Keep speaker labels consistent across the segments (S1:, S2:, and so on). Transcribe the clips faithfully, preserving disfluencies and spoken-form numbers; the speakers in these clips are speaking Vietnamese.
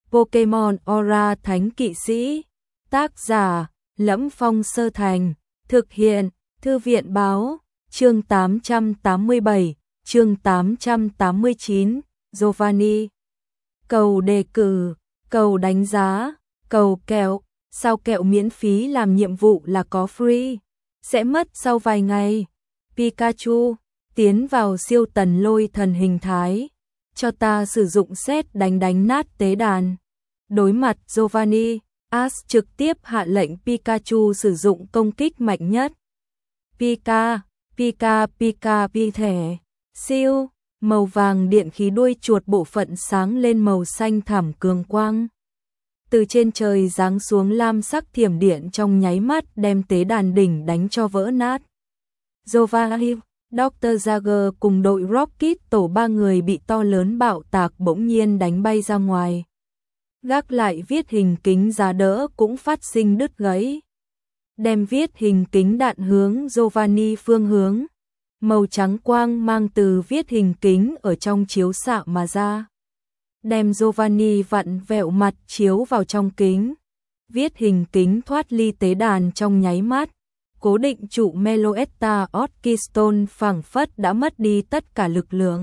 S1: Pokemon Aura Thánh Kỵ Sĩ. Tác giả: Lẫm Phong Sơ Thành. Thực hiện: Thư viện Báo. Chương tám trăm tám mươi bảy, chương tám trăm tám mươi chín, Giovanni. Cầu đề cử, cầu đánh giá, cầu kẹo. Sao kẹo miễn phí làm nhiệm vụ là có free, sẽ mất sau vài ngày. Pikachu, tiến vào siêu tần lôi thần hình thái. Cho ta sử dụng sét đánh đánh nát tế đàn. Đối mặt Giovanni, Ash trực tiếp hạ lệnh Pikachu sử dụng công kích mạnh nhất. Pika, Pika, Pika, pi thể. Siêu, màu vàng điện khí đuôi chuột bộ phận sáng lên màu xanh thẳm cường quang. Từ trên trời giáng xuống lam sắc thiểm điện trong nháy mắt đem tế đàn đỉnh đánh cho vỡ nát. Giovanni, doctor Jagger cùng đội Rocket tổ ba người bị to lớn bạo tạc bỗng nhiên đánh bay ra ngoài. Gác lại viết hình kính giá đỡ cũng phát sinh đứt gãy. Đem viết hình kính đạn hướng Giovanni phương hướng. Màu trắng quang mang từ viết hình kính ở trong chiếu xạ mà ra. Đem Giovanni vặn vẹo mặt chiếu vào trong kính. Viết hình kính thoát ly tế đàn trong nháy mắt. Cố định trụ Meloetta Orchistone phảng phất đã mất đi tất cả lực lượng.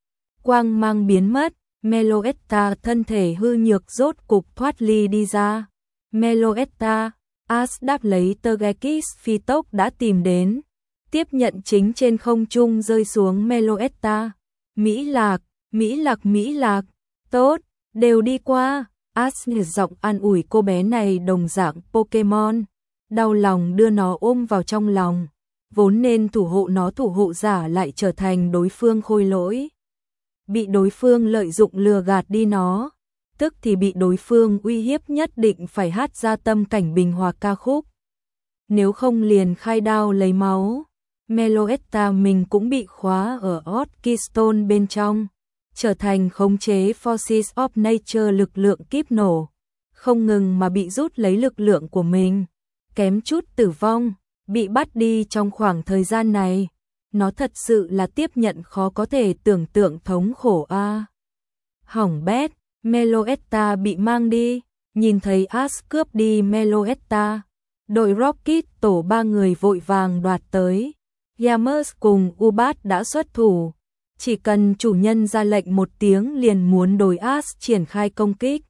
S1: Quang mang biến mất, Meloetta thân thể hư nhược rốt cục thoát ly đi ra. Meloetta, Ash đáp lấy Togekiss phi tốc đã tìm đến. Tiếp nhận chính trên không trung rơi xuống Meloetta. Mỹ Lạc, Mỹ Lạc, Mỹ Lạc, tốt, đều đi qua. Ash giọng an ủi cô bé này đồng dạng Pokemon. Đau lòng đưa nó ôm vào trong lòng. Vốn nên thủ hộ nó thủ hộ giả lại trở thành đối phương khôi lỗi. Bị đối phương lợi dụng lừa gạt đi nó. Tức thì bị đối phương uy hiếp nhất định phải hát ra tâm cảnh bình hòa ca khúc. Nếu không liền khai đao lấy máu. Meloetta mình cũng bị khóa ở Orchistone bên trong. Trở thành khống chế Forces of Nature lực lượng kíp nổ. Không ngừng mà bị rút lấy lực lượng của mình. Kém chút tử vong, bị bắt đi trong khoảng thời gian này. Nó thật sự là tiếp nhận khó có thể tưởng tượng thống khổ a. À. Hỏng bét, Meloetta bị mang đi, nhìn thấy Ash cướp đi Meloetta. Đội Rocket tổ ba người vội vàng đoạt tới. Yamas cùng Ubat đã xuất thủ. Chỉ cần chủ nhân ra lệnh một tiếng liền muốn đối Ash triển khai công kích.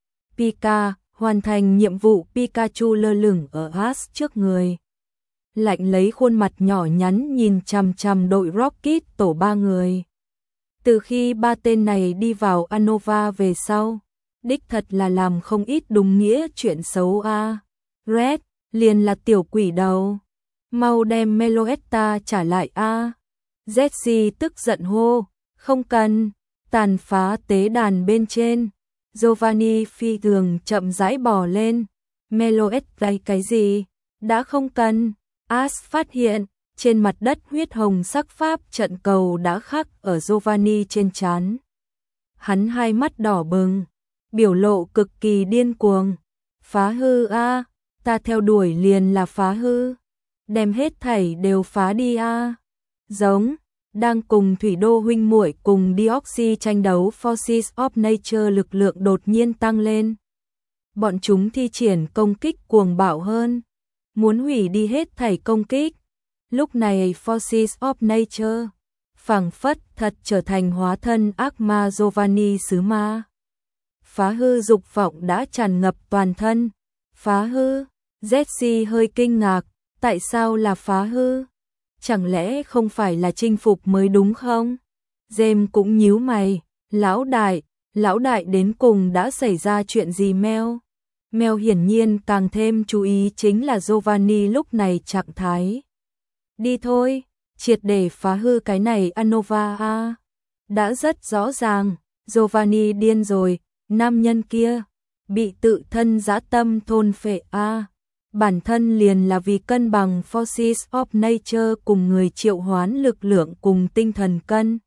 S1: Pika, hoàn thành nhiệm vụ. Pikachu lơ lửng ở Ash trước người. Lạnh lấy khuôn mặt nhỏ nhắn nhìn chằm chằm đội Rocket tổ ba người. Từ khi ba tên này đi vào Unova về sau, đích thật là làm không ít đúng nghĩa chuyện xấu a. À. Red, liền là tiểu quỷ đầu. Mau đem Meloetta trả lại a. À. Jessie tức giận hô, không cần, tàn phá tế đàn bên trên. Giovanni phi thường chậm rãi bò lên. Meloetta cái gì? Đã không cần. Ash phát hiện, trên mặt đất huyết hồng sắc pháp trận cầu đã khắc ở Giovanni trên trán. Hắn hai mắt đỏ bừng, biểu lộ cực kỳ điên cuồng. Phá hư a, à, ta theo đuổi liền là phá hư. Đem hết thảy đều phá đi a. À. Giống, đang cùng thủy đô huynh muội cùng Deoxy tranh đấu Forces of Nature lực lượng đột nhiên tăng lên. Bọn chúng thi triển công kích cuồng bạo hơn. Muốn hủy đi hết thảy công kích. Lúc này Forces of Nature phảng phất thật trở thành hóa thân ác ma Giovanni sứ ma. Phá hư dục vọng đã tràn ngập toàn thân. Phá hư? Jessie hơi kinh ngạc, tại sao là phá hư? Chẳng lẽ không phải là chinh phục mới đúng không? James cũng nhíu mày, lão đại, lão đại đến cùng đã xảy ra chuyện gì Mel? Mel hiển nhiên càng thêm chú ý chính là Giovanni lúc này trạng thái. Đi thôi, triệt để phá hư cái này Unova a. Đã rất rõ ràng, Giovanni điên rồi, nam nhân kia bị tự thân dã tâm thôn phệ a. Bản thân liền là vì cân bằng Forces of Nature cùng người triệu hoán lực lượng cùng tinh thần cân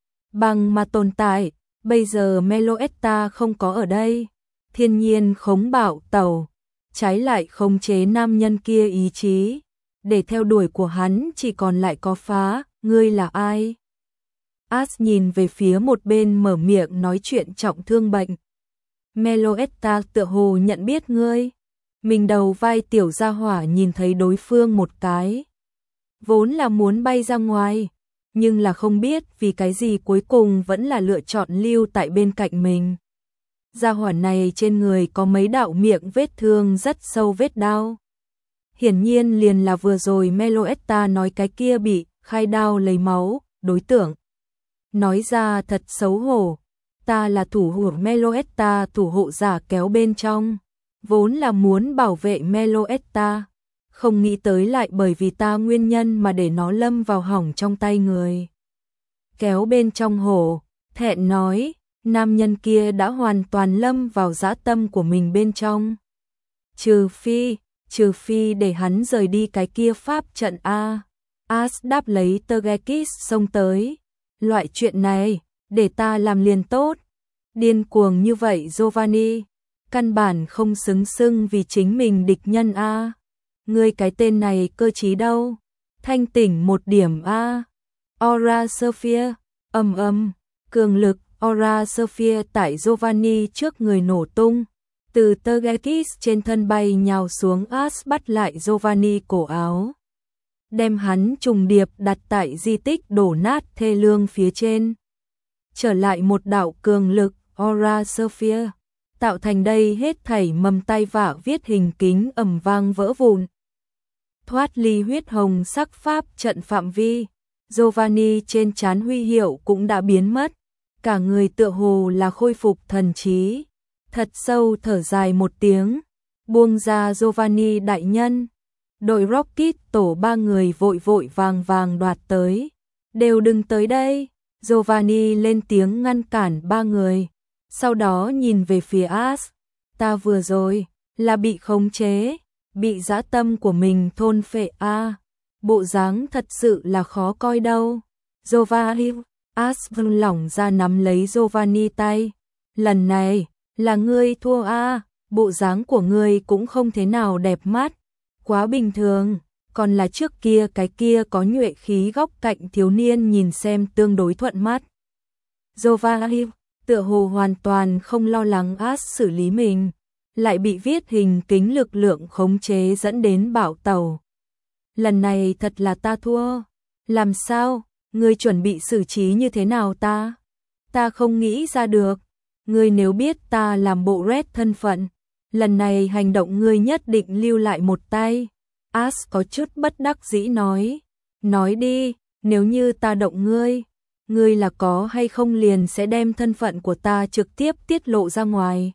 S1: bằng mà tồn tại. Bây giờ Meloetta không có ở đây. Thiên nhiên khống bạo tẩu, trái lại khống chế nam nhân kia ý chí. Để theo đuổi của hắn chỉ còn lại có phá, ngươi là ai? Ash nhìn về phía một bên mở miệng nói chuyện trọng thương bệnh. Meloetta tựa hồ nhận biết ngươi. Mình đầu vai tiểu gia hỏa nhìn thấy đối phương một cái. Vốn là muốn bay ra ngoài, nhưng là không biết vì cái gì cuối cùng vẫn là lựa chọn lưu tại bên cạnh mình. Gia hỏa này trên người có mấy đạo miệng vết thương rất sâu vết đau. Hiển nhiên liền là vừa rồi Meloetta nói cái kia bị khai đao lấy máu, đối tượng. Nói ra thật xấu hổ, ta là thủ hộ Meloetta, thủ hộ giả kéo bên trong, vốn là muốn bảo vệ Meloetta, không nghĩ tới lại bởi vì ta nguyên nhân mà để nó lâm vào hỏng trong tay người. Kéo bên trong hổ, thẹn nói, nam nhân kia đã hoàn toàn lâm vào dã tâm của mình bên trong. Trừ phi, trừ phi để hắn rời đi cái kia pháp trận A. As đáp lấy Tergekis xông tới. Loại chuyện này, để ta làm liền tốt. Điên cuồng như vậy Giovanni, căn bản không xứng xưng vì chính mình địch nhân A. Ngươi cái tên này cơ trí đâu? Thanh tỉnh một điểm A. Aura Sophia, ầm ầm, cường lực Aura Sophia tại Giovanni trước người nổ tung. Từ Tergekis trên thân bay nhào xuống, As bắt lại Giovanni cổ áo, đem hắn trùng điệp đặt tại di tích đổ nát thê lương phía trên. Trở lại một đạo cường lực Aura Sophia, tạo thành đây hết thảy mầm tai vạ viết hình kính ầm vang vỡ vụn. Thoát ly huyết hồng sắc pháp trận phạm vi, Giovanni trên trán huy hiệu cũng đã biến mất, cả người tựa hồ là khôi phục thần trí. Thật sâu thở dài một tiếng, buông ra Giovanni đại nhân. Đội Rocket tổ ba người vội vội vàng vàng đoạt tới. Đều đừng tới đây. Giovanni lên tiếng ngăn cản ba người. Sau đó nhìn về phía As. Ta vừa rồi là bị khống chế, bị dã tâm của mình thôn phệ a. À, bộ dáng thật sự là khó coi đâu. Giovanni, As vung lỏng ra nắm lấy Giovanni tay. Lần này là ngươi thua a, à, bộ dáng của ngươi cũng không thế nào đẹp mắt, quá bình thường, còn là trước kia cái kia có nhuệ khí góc cạnh thiếu niên nhìn xem tương đối thuận mắt. Giovanni tựa hồ hoàn toàn không lo lắng As xử lý mình, lại bị viết hình kính lực lượng khống chế dẫn đến bạo tẩu. Lần này thật là ta thua. Làm sao? Ngươi chuẩn bị xử trí như thế nào ta? Ta không nghĩ ra được. Ngươi nếu biết ta làm bộ Red thân phận, lần này hành động ngươi nhất định lưu lại một tay. As có chút bất đắc dĩ nói. Nói đi, nếu như ta động ngươi, ngươi là có hay không liền sẽ đem thân phận của ta trực tiếp tiết lộ ra ngoài.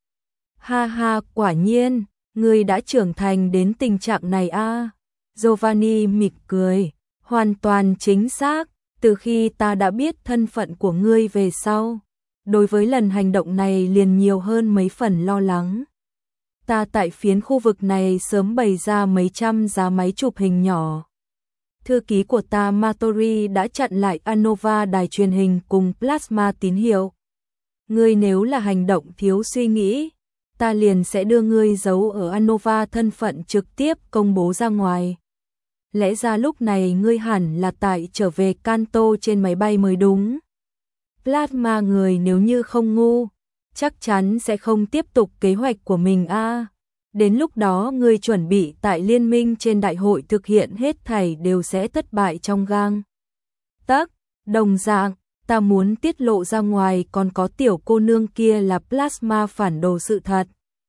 S1: Ha ha, quả nhiên, ngươi đã trưởng thành đến tình trạng này a. À. Giovanni mỉm cười, hoàn toàn chính xác, từ khi ta đã biết thân phận của ngươi về sau, đối với lần hành động này liền nhiều hơn mấy phần lo lắng. Ta tại phiến khu vực này sớm bày ra mấy trăm giá máy chụp hình nhỏ. Thư ký của ta Matori đã chặn lại Anova đài truyền hình cùng plasma tín hiệu. Ngươi nếu là hành động thiếu suy nghĩ, ta liền sẽ đưa ngươi giấu ở Anova thân phận trực tiếp công bố ra ngoài. Lẽ ra lúc này ngươi hẳn là tại trở về Kanto trên máy bay mới đúng. Plasma người nếu như không ngu, chắc chắn sẽ không tiếp tục kế hoạch của mình a. À, đến lúc đó ngươi chuẩn bị tại liên minh trên đại hội thực hiện hết thảy đều sẽ thất bại trong gang tấc. Đồng dạng, ta muốn tiết lộ ra ngoài còn có tiểu cô nương kia là plasma phản đồ sự thật.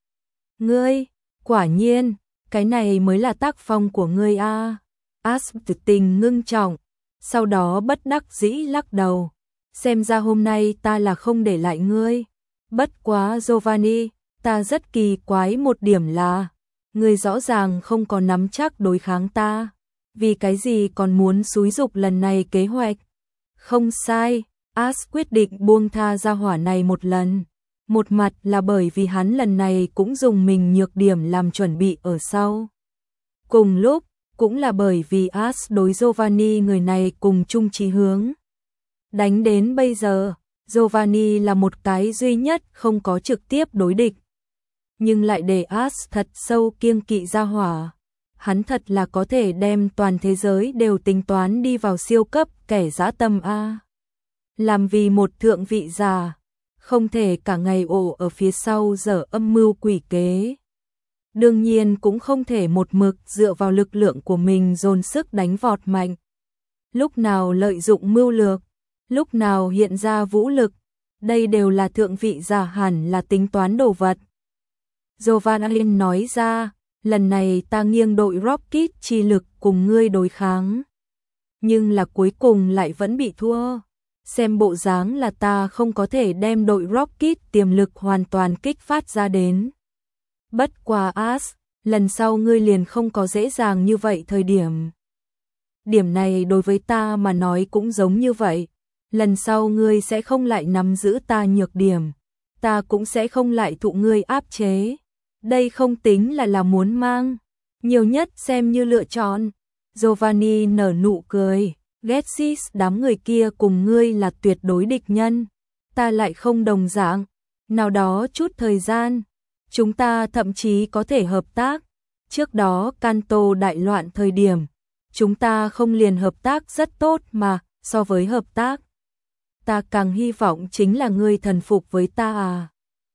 S1: Ngươi, quả nhiên, cái này mới là tác phong của ngươi a. À. As thực tình ngưng trọng, sau đó bất đắc dĩ lắc đầu. Xem ra hôm nay ta là không để lại ngươi. Bất quá Giovanni, ta rất kỳ quái một điểm là, ngươi rõ ràng không có nắm chắc đối kháng ta. Vì cái gì còn muốn xúi giục lần này kế hoạch? Không sai, As quyết định buông tha gia hỏa này một lần. Một mặt là bởi vì hắn lần này cũng dùng mình nhược điểm làm chuẩn bị ở sau. Cùng lúc, cũng là bởi vì As đối Giovanni người này cùng chung chí hướng. Đánh đến bây giờ, Giovanni là một cái duy nhất không có trực tiếp đối địch. Nhưng lại để As thật sâu kiêng kỵ gia hỏa. Hắn thật là có thể đem toàn thế giới đều tính toán đi vào siêu cấp kẻ dã tâm a. Làm vì một thượng vị giả, không thể cả ngày ổ ở phía sau dở âm mưu quỷ kế. Đương nhiên cũng không thể một mực dựa vào lực lượng của mình dồn sức đánh vọt mạnh. Lúc nào lợi dụng mưu lược, lúc nào hiện ra vũ lực, đây đều là thượng vị giả hẳn là tính toán đồ vật. Giovanni nói ra, lần này ta nghiêng đội Rocket chi lực cùng ngươi đối kháng. Nhưng là cuối cùng lại vẫn bị thua. Xem bộ dáng là ta không có thể đem đội Rocket tiềm lực hoàn toàn kích phát ra đến. Bất quá As, lần sau ngươi liền không có dễ dàng như vậy thời điểm. Điểm này đối với ta mà nói cũng giống như vậy. Lần sau ngươi sẽ không lại nắm giữ ta nhược điểm. Ta cũng sẽ không lại thụ ngươi áp chế. Đây không tính là là muốn mang. Nhiều nhất xem như lựa chọn. Giovanni nở nụ cười. Getsis đám người kia cùng ngươi là tuyệt đối địch nhân. Ta lại không đồng dạng. Nào đó chút thời gian. Chúng ta thậm chí có thể hợp tác. Trước đó Kanto đại loạn thời điểm. Chúng ta không liền hợp tác rất tốt mà. So với hợp tác. Ta càng hy vọng chính là ngươi thần phục với ta à.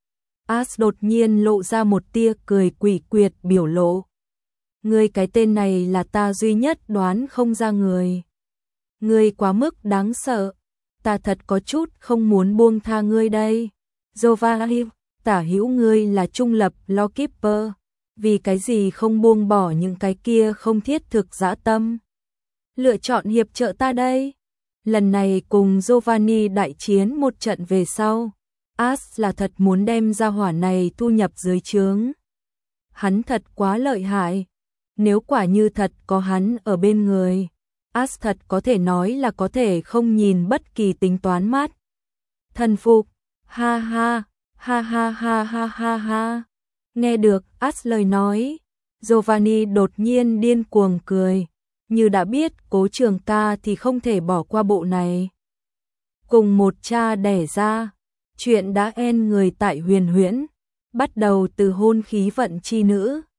S1: As đột nhiên lộ ra một tia cười quỷ quyệt biểu lộ. Ngươi cái tên này là ta duy nhất đoán không ra người. Ngươi quá mức đáng sợ. Ta thật có chút không muốn buông tha ngươi đây. Giovanni, tả hữu ngươi là trung lập Lawkeeper. Vì cái gì không buông bỏ những cái kia không thiết thực dã tâm. Lựa chọn hiệp trợ ta đây. Lần này cùng Giovanni đại chiến một trận về sau. As là thật muốn đem ra hỏa này thu nhập dưới trướng. Hắn thật quá lợi hại. Nếu quả như thật có hắn ở bên người, As thật có thể nói là có thể không nhìn bất kỳ tính toán mát. Thần phục, ha ha, ha ha ha ha ha ha. Nghe được As lời nói, Giovanni đột nhiên điên cuồng cười. Như đã biết Cố Trường Ca thì không thể bỏ qua bộ này. Cùng một cha đẻ ra. Chuyện đã end người tại Huyền Huyễn, bắt đầu từ hôn khí vận chi nữ.